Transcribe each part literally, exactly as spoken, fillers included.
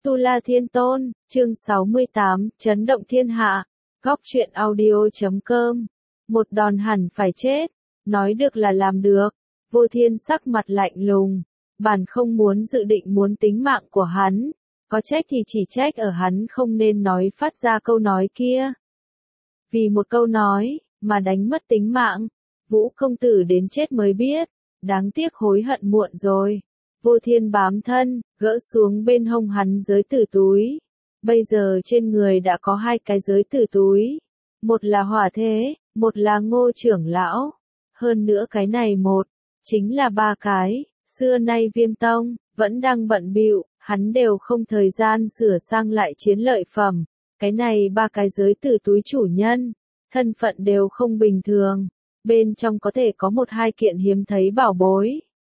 Tu La Thiên Tôn, chương sáu mươi tám, chấn động thiên hạ, góc truyện audio chấm com. Một đòn hẳn phải chết, nói được là làm được. Vô Thiên sắc mặt lạnh lùng, bản không muốn dự định muốn tính mạng của hắn, có trách thì chỉ trách ở hắn không nên nói phát ra câu nói kia. Vì một câu nói, mà đánh mất tính mạng, Vũ công tử đến chết mới biết, đáng tiếc hối hận muộn rồi. Vô Thiên bám thân, gỡ xuống bên hông hắn giới tử túi. Bây giờ trên người đã có hai cái giới tử túi. Một là hỏa thế, một là Ngô trưởng lão. Hơn nữa cái này một, chính là ba cái. Xưa nay Viêm Tông, vẫn đang bận bịu, hắn đều không thời gian sửa sang lại chiến lợi phẩm. Cái này ba cái giới tử túi chủ nhân, thân phận đều không bình thường. Bên trong có thể có một hai kiện hiếm thấy bảo bối.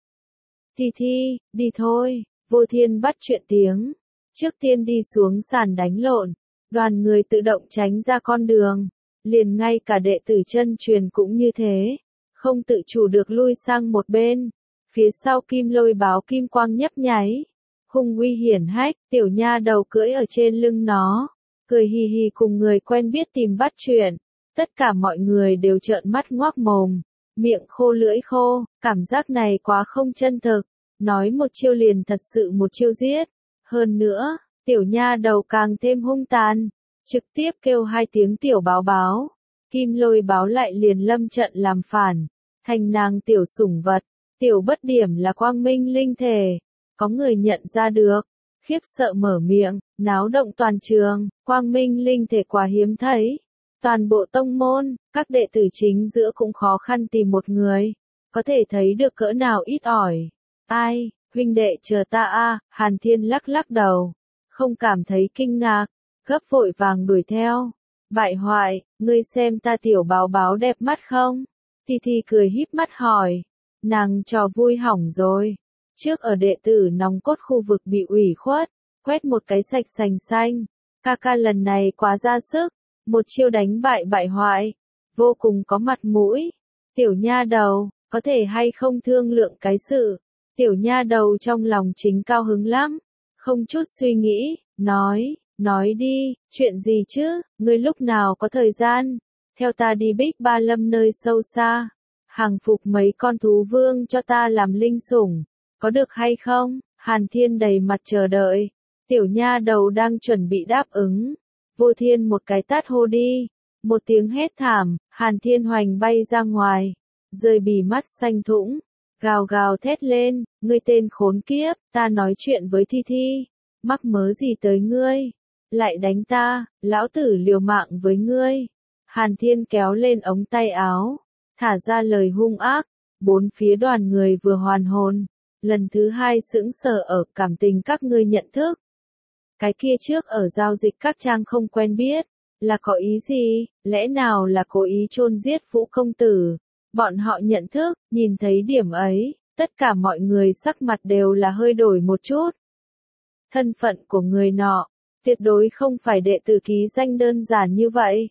Thi Thi, đi thôi, Vô Thiên bắt chuyện tiếng. Trước tiên đi xuống sàn đánh lộn, đoàn người tự động tránh ra con đường. Liền ngay cả đệ tử chân truyền cũng như thế, không tự chủ được lui sang một bên. Phía sau kim lôi báo kim quang nhấp nháy, hung uy hiển hách, tiểu nha đầu cưỡi ở trên lưng nó, cười hì hì cùng người quen biết tìm bắt chuyện. Tất cả mọi người đều trợn mắt ngoác mồm, miệng khô lưỡi khô, cảm giác này quá không chân thực, nói một chiêu liền thật sự một chiêu giết. Hơn nữa, tiểu nha đầu càng thêm hung tàn, trực tiếp kêu hai tiếng tiểu báo báo, kim lôi báo lại liền lâm trận làm phản, thành nàng tiểu sủng vật, tiểu bất điểm là quang minh linh thể. Có người nhận ra được, khiếp sợ mở miệng, náo động toàn trường, quang minh linh thể quá hiếm thấy. Toàn bộ tông môn, các đệ tử chính giữa cũng khó khăn tìm một người, có thể thấy được cỡ nào ít ỏi. Ai, huynh đệ chờ ta a, Hàn Thiên lắc lắc đầu, không cảm thấy kinh ngạc, gấp vội vàng đuổi theo. Bại hoại, ngươi xem ta tiểu báo báo đẹp mắt không? Thi Thi cười híp mắt hỏi, nàng trò vui hỏng rồi. Trước ở đệ tử nòng cốt khu vực bị ủy khuất, quét một cái sạch sành xanh, ca ca lần này quá ra sức. Một chiêu đánh bại bại hoại, vô cùng có mặt mũi. Tiểu nha đầu, có thể hay không thương lượng cái sự. Tiểu nha đầu trong lòng chính cao hứng lắm, không chút suy nghĩ, nói, nói đi, chuyện gì chứ, ngươi lúc nào có thời gian, theo ta đi Bích Ba Lâm nơi sâu xa, hàng phục mấy con thú vương cho ta làm linh sủng, có được hay không? Hàn Thiên đầy mặt chờ đợi, tiểu nha đầu đang chuẩn bị đáp ứng. Vô Thiên một cái tát hô đi, một tiếng hét thảm, Hàn Thiên hoành bay ra ngoài, rơi bì mắt xanh thũng, gào gào thét lên, ngươi tên khốn kiếp, ta nói chuyện với Thi Thi, mắc mớ gì tới ngươi, lại đánh ta, lão tử liều mạng với ngươi. Hàn Thiên kéo lên ống tay áo, thả ra lời hung ác, bốn phía đoàn người vừa hoàn hồn, lần thứ hai sững sờ ở cảm tình các ngươi nhận thức. Cái kia trước ở giao dịch các trang không quen biết, là có ý gì, lẽ nào là cố ý chôn giết Vũ công tử. Bọn họ nhận thức, nhìn thấy điểm ấy, tất cả mọi người sắc mặt đều là hơi đổi một chút. Thân phận của người nọ, tuyệt đối không phải đệ tử ký danh đơn giản như vậy.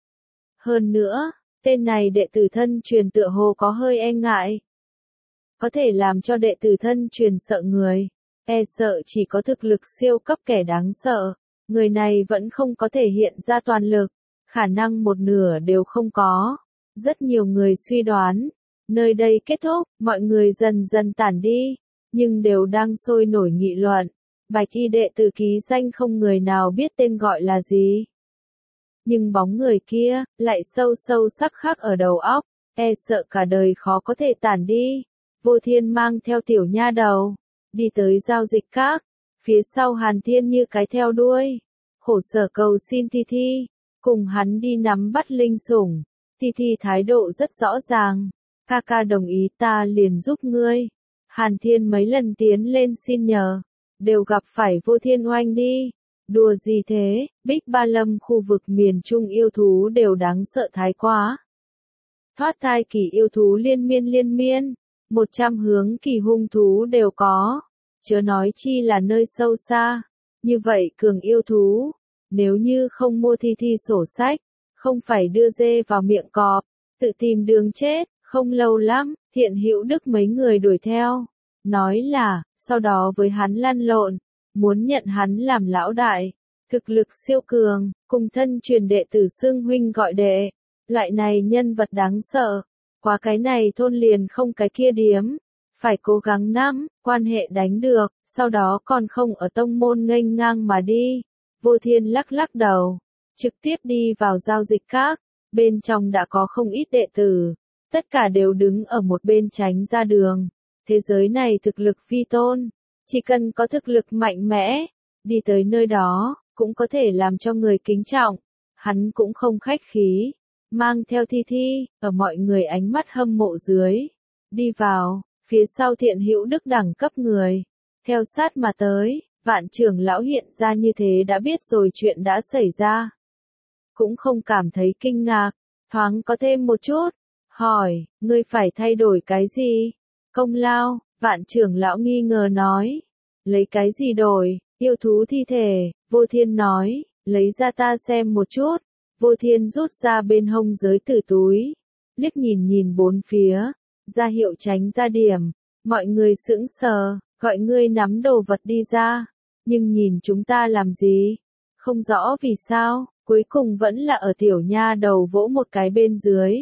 Hơn nữa, tên này đệ tử thân truyền tựa hồ có hơi e ngại. Có thể làm cho đệ tử thân truyền sợ người. E sợ chỉ có thực lực siêu cấp kẻ đáng sợ, người này vẫn không có thể hiện ra toàn lực, khả năng một nửa đều không có. Rất nhiều người suy đoán, nơi đây kết thúc, mọi người dần dần tản đi, nhưng đều đang sôi nổi nghị luận. Bạch y đệ tử ký danh không người nào biết tên gọi là gì. Nhưng bóng người kia, lại sâu sâu sắc khắc ở đầu óc, e sợ cả đời khó có thể tản đi. Vô Thiên mang theo tiểu nha đầu, đi tới giao dịch các, phía sau Hàn Thiên như cái theo đuôi, khổ sở cầu xin Thi Thi, cùng hắn đi nắm bắt linh sủng. Thi Thi thái độ rất rõ ràng, ca ca đồng ý ta liền giúp ngươi. Hàn Thiên mấy lần tiến lên xin nhờ, đều gặp phải Vô Thiên oanh đi. Đùa gì thế, Bích Ba Lâm khu vực miền Trung yêu thú đều đáng sợ thái quá. Thoát thai kỳ yêu thú liên miên liên miên, một trăm hướng kỳ hung thú đều có, chớ nói chi là nơi sâu xa. Như vậy cường yêu thú, nếu như không mua Thi Thi sổ sách, không phải đưa dê vào miệng cọp, tự tìm đường chết. Không lâu lắm, Thiện Hữu Đức mấy người đuổi theo, nói là, sau đó với hắn lăn lộn, muốn nhận hắn làm lão đại, thực lực siêu cường, cùng thân truyền đệ tử xưng huynh gọi đệ, loại này nhân vật đáng sợ, qua cái này thôn liền không cái kia điếm, phải cố gắng nắm, quan hệ đánh được, sau đó còn không ở tông môn nghênh ngang mà đi. Vô Thiên lắc lắc đầu, trực tiếp đi vào giao dịch các, bên trong đã có không ít đệ tử, tất cả đều đứng ở một bên tránh ra đường. Thế giới này thực lực phi tôn, chỉ cần có thực lực mạnh mẽ, đi tới nơi đó, cũng có thể làm cho người kính trọng. Hắn cũng không khách khí, mang theo Thi Thi, ở mọi người ánh mắt hâm mộ dưới, đi vào, phía sau Thiện Hữu Đức đẳng cấp người, theo sát mà tới. Vạn trưởng lão hiện ra như thế đã biết rồi chuyện đã xảy ra, cũng không cảm thấy kinh ngạc, thoáng có thêm một chút, hỏi, ngươi phải thay đổi cái gì? Công lao, vạn trưởng lão nghi ngờ nói, lấy cái gì đổi? Yêu thú thi thể. Vô Thiên nói, lấy ra ta xem một chút. Vô Thiên rút ra bên hông giới tử túi, liếc nhìn nhìn bốn phía, ra hiệu tránh ra điểm. Mọi người sững sờ, gọi ngươi nắm đồ vật đi ra, nhưng nhìn chúng ta làm gì? Không rõ vì sao, cuối cùng vẫn là ở tiểu nha đầu vỗ một cái bên dưới.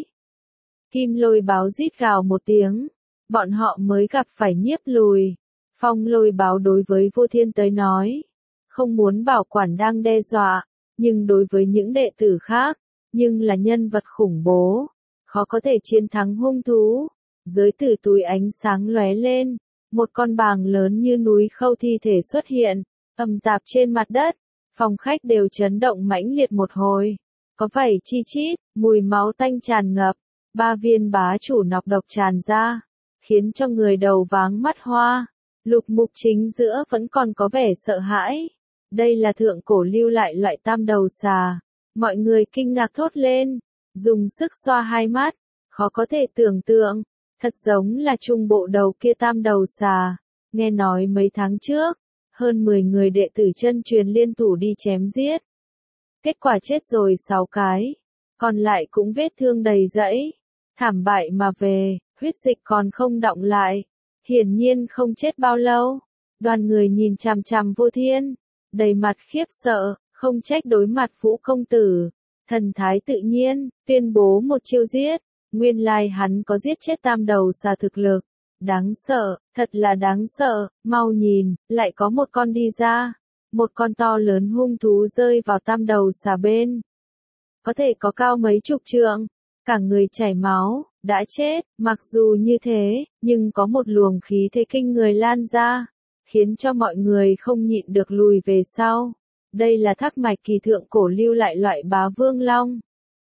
Kim Lôi báo rít gào một tiếng, bọn họ mới gặp phải Nhiếp Lùi. Phong Lôi báo đối với Vô Thiên tới nói, không muốn bảo quản đang đe dọa, nhưng đối với những đệ tử khác, nhưng là nhân vật khủng bố, khó có thể chiến thắng hung thú. Giới tử túi ánh sáng lóe lên, một con bàng lớn như núi khâu thi thể xuất hiện, ầm tạp trên mặt đất, phòng khách đều chấn động mãnh liệt một hồi, có vảy chi chít, mùi máu tanh tràn ngập, ba viên bá chủ nọc độc tràn ra, khiến cho người đầu váng mắt hoa. Lục Mục chính giữa vẫn còn có vẻ sợ hãi, đây là thượng cổ lưu lại loại tam đầu xà, mọi người kinh ngạc thốt lên, dùng sức xoa hai mắt, khó có thể tưởng tượng, thật giống là trung bộ đầu kia tam đầu xà. Nghe nói mấy tháng trước, hơn mười người đệ tử chân truyền liên thủ đi chém giết. Kết quả chết rồi sáu cái, còn lại cũng vết thương đầy rẫy, thảm bại mà về, huyết dịch còn không đọng lại, hiển nhiên không chết bao lâu. Đoàn người nhìn chằm chằm Vô Thiên, đầy mặt khiếp sợ, không trách đối mặt Vũ công tử, thần thái tự nhiên, tuyên bố một chiêu giết. Nguyên lai hắn có giết chết tam đầu xà thực lực, đáng sợ, thật là đáng sợ, mau nhìn, lại có một con đi ra, một con to lớn hung thú rơi vào tam đầu xà bên. Có thể có cao mấy chục trượng, cả người chảy máu, đã chết. Mặc dù như thế, nhưng có một luồng khí thế kinh người lan ra, khiến cho mọi người không nhịn được lùi về sau. Đây là Thác Mạch Kỳ thượng cổ lưu lại loại bá vương long.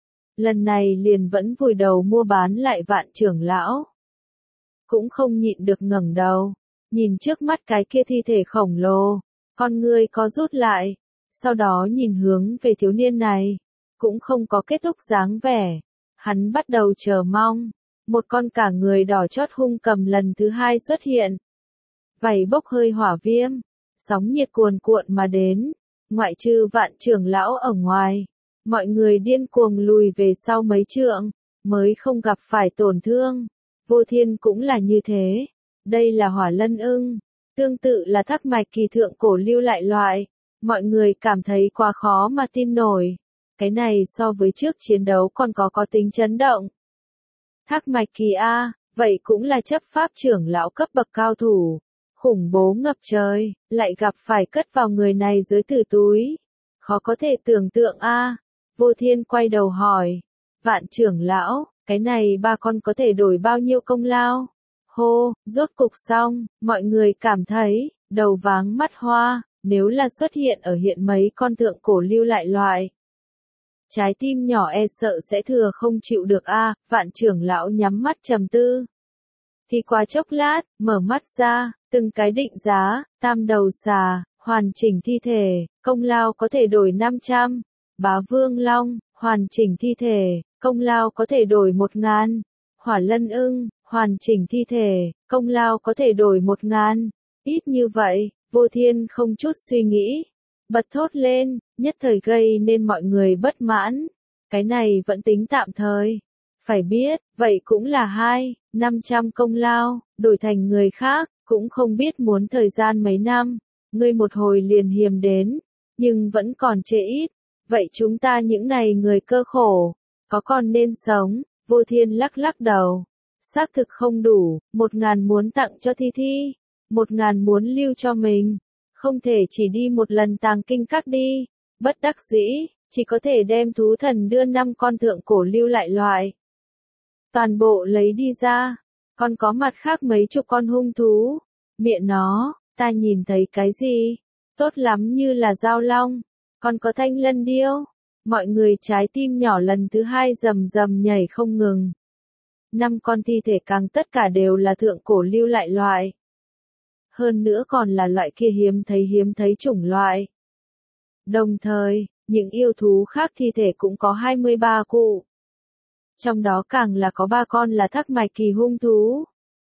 Lần này liền vẫn vùi đầu mua bán lại Vạn trưởng lão. Cũng không nhịn được ngẩng đầu, nhìn trước mắt cái kia thi thể khổng lồ, con ngươi có rút lại, sau đó nhìn hướng về thiếu niên này, cũng không có kết thúc dáng vẻ. Hắn bắt đầu chờ mong, một con cả người đỏ chót hung cầm lần thứ hai xuất hiện. Vảy bốc hơi hỏa viêm, sóng nhiệt cuồn cuộn mà đến, ngoại trừ Vạn trưởng lão ở ngoài. Mọi người điên cuồng lùi về sau mấy trượng, mới không gặp phải tổn thương. Vô Thiên cũng là như thế. Đây là hỏa lân ưng, tương tự là Thác Mạch Kỳ thượng cổ lưu lại loại. Mọi người cảm thấy quá khó mà tin nổi. Cái này so với trước chiến đấu còn có có tính chấn động. Thác Mạch Kỳ A, vậy cũng là chấp pháp trưởng lão cấp bậc cao thủ. Khủng bố ngập trời, lại gặp phải cất vào người này dưới tử túi. Khó có thể tưởng tượng A. Vô Thiên quay đầu hỏi, Vạn trưởng lão, cái này ba con có thể đổi bao nhiêu công lao? Hô, rốt cục xong, mọi người cảm thấy, đầu váng mắt hoa, nếu là xuất hiện ở hiện mấy con thượng cổ lưu lại loại. Trái tim nhỏ e sợ sẽ thừa không chịu được a. Vạn trưởng lão nhắm mắt trầm tư. Thì qua chốc lát, mở mắt ra, từng cái định giá, tam đầu xà, hoàn chỉnh thi thể, công lao có thể đổi năm trăm. Bá Vương Long, hoàn chỉnh thi thể, công lao có thể đổi một ngàn. Hỏa Lân ưng, hoàn chỉnh thi thể, công lao có thể đổi một ngàn. Ít như vậy, Vô Thiên không chút suy nghĩ, bật thốt lên, nhất thời gây nên mọi người bất mãn. Cái này vẫn tính tạm thời. Phải biết, vậy cũng là hai, năm trăm công lao, đổi thành người khác, cũng không biết muốn thời gian mấy năm. ngươi một hồi liền hiếm đến, nhưng vẫn còn chê ít, vậy chúng ta những này người cơ khổ, có còn nên sống, Vô Thiên lắc lắc đầu, xác thực không đủ, một ngàn muốn tặng cho Thi Thi, một ngàn muốn lưu cho mình, không thể chỉ đi một lần tàng kinh các đi, bất đắc dĩ, chỉ có thể đem thú thần đưa năm con thượng cổ lưu lại loại. Toàn bộ lấy đi ra, còn có mặt khác mấy chục con hung thú, miệng nó, ta nhìn thấy cái gì, tốt lắm như là dao long, còn có thanh lân điêu, mọi người trái tim nhỏ lần thứ hai rầm rầm nhảy không ngừng. Năm con thi thể càng tất cả đều là thượng cổ lưu lại loại. Hơn nữa còn là loại kia hiếm thấy hiếm thấy chủng loại. Đồng thời, những yêu thú khác thi thể cũng có hai mươi ba cụ. Trong đó càng là có ba con là thác mạch kỳ hung thú.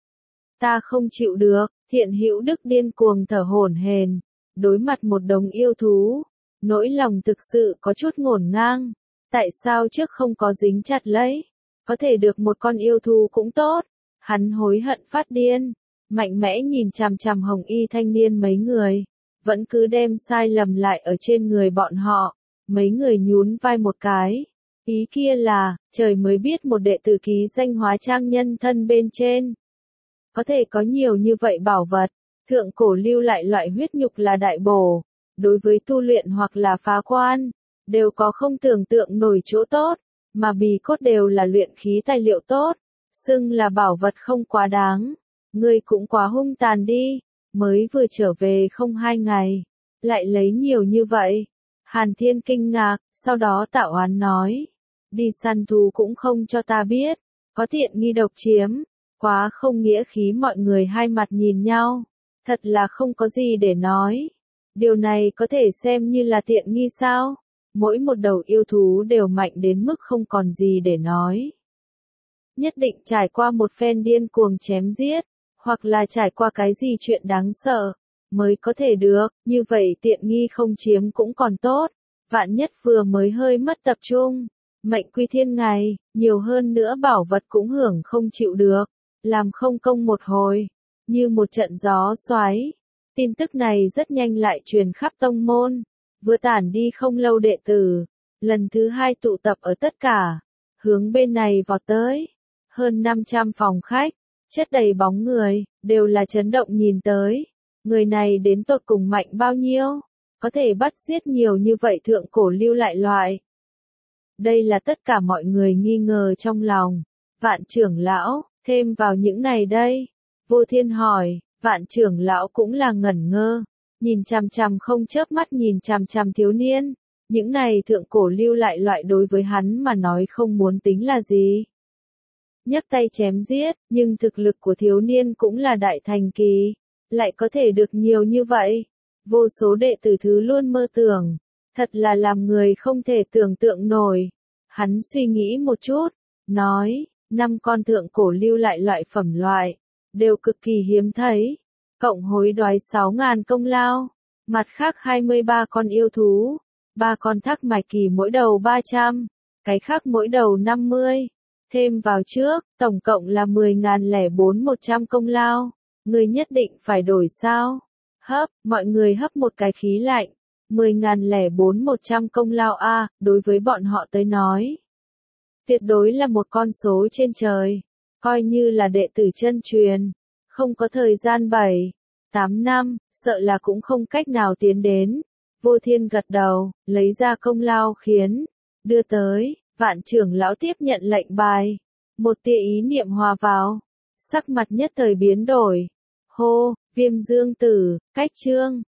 Ta không chịu được, Thiện Hữu Đức điên cuồng thở hổn hển, đối mặt một đống yêu thú, nỗi lòng thực sự có chút ngổn ngang. Tại sao trước không có dính chặt lấy? Có thể được một con yêu thú cũng tốt. Hắn hối hận phát điên, mạnh mẽ nhìn chằm chằm hồng y thanh niên mấy người, vẫn cứ đem sai lầm lại ở trên người bọn họ. Mấy người nhún vai một cái. Ý kia là, trời mới biết một đệ tử ký danh hóa trang nhân thân bên trên. Có thể có nhiều như vậy bảo vật, thượng cổ lưu lại loại huyết nhục là đại bổ, đối với tu luyện hoặc là phá quan, đều có không tưởng tượng nổi chỗ tốt, mà bì cốt đều là luyện khí tài liệu tốt, xưng là bảo vật không quá đáng. Ngươi cũng quá hung tàn đi, mới vừa trở về không hai ngày, lại lấy nhiều như vậy. Hàn Thiên kinh ngạc, sau đó tạo oán nói, đi săn thú cũng không cho ta biết, có tiện nghi độc chiếm, quá không nghĩa khí. Mọi người hai mặt nhìn nhau, thật là không có gì để nói. Điều này có thể xem như là tiện nghi sao? Mỗi một đầu yêu thú đều mạnh đến mức không còn gì để nói. Nhất định trải qua một phen điên cuồng chém giết, hoặc là trải qua cái gì chuyện đáng sợ, mới có thể được, như vậy tiện nghi không chiếm cũng còn tốt, vạn nhất vừa mới hơi mất tập trung, mệnh quy thiên ngày, nhiều hơn nữa bảo vật cũng hưởng không chịu được, làm không công một hồi, như một trận gió xoáy. Tin tức này rất nhanh lại truyền khắp tông môn, vừa tản đi không lâu đệ tử, lần thứ hai tụ tập ở tất cả, hướng bên này vọt tới, hơn năm trăm phòng khách, chất đầy bóng người, đều là chấn động nhìn tới. Người này đến tột cùng mạnh bao nhiêu? Có thể bắt giết nhiều như vậy thượng cổ lưu lại loại. Đây là tất cả mọi người nghi ngờ trong lòng. Vạn trưởng lão, thêm vào những này đây. Vô Thiên hỏi, vạn trưởng lão cũng là ngẩn ngơ. Nhìn chằm chằm không chớp mắt nhìn chằm chằm thiếu niên. Những này thượng cổ lưu lại loại đối với hắn mà nói không muốn tính là gì. Nhấc tay chém giết, nhưng thực lực của thiếu niên cũng là đại thành kỳ, lại có thể được nhiều như vậy. Vô số đệ tử thứ luôn mơ tưởng, thật là làm người không thể tưởng tượng nổi. Hắn suy nghĩ một chút, nói, năm con thượng cổ lưu lại loại phẩm loại, đều cực kỳ hiếm thấy, cộng hối đoái sáu ngàn công lao, mặt khác hai mươi ba con yêu thú, ba con thác mạch kỳ mỗi đầu ba trăm, cái khác mỗi đầu năm mươi. Thêm vào trước, tổng cộng là mười ngàn lẻ bốn một trăm công lao. Người nhất định phải đổi sao? Hấp, mọi người hấp một cái khí lạnh. mười ngàn lẻ bốn một trăm công lao a, đối với bọn họ tới nói. Tuyệt đối là một con số trên trời. Coi như là đệ tử chân truyền. Không có thời gian bảy, tám năm, sợ là cũng không cách nào tiến đến. Vô Thiên gật đầu, lấy ra công lao khiến. Đưa tới. Vạn trưởng lão tiếp nhận lệnh bài, một tia ý niệm hòa vào, sắc mặt nhất thời biến đổi. Hô, Viêm Dương Tử, cách chương,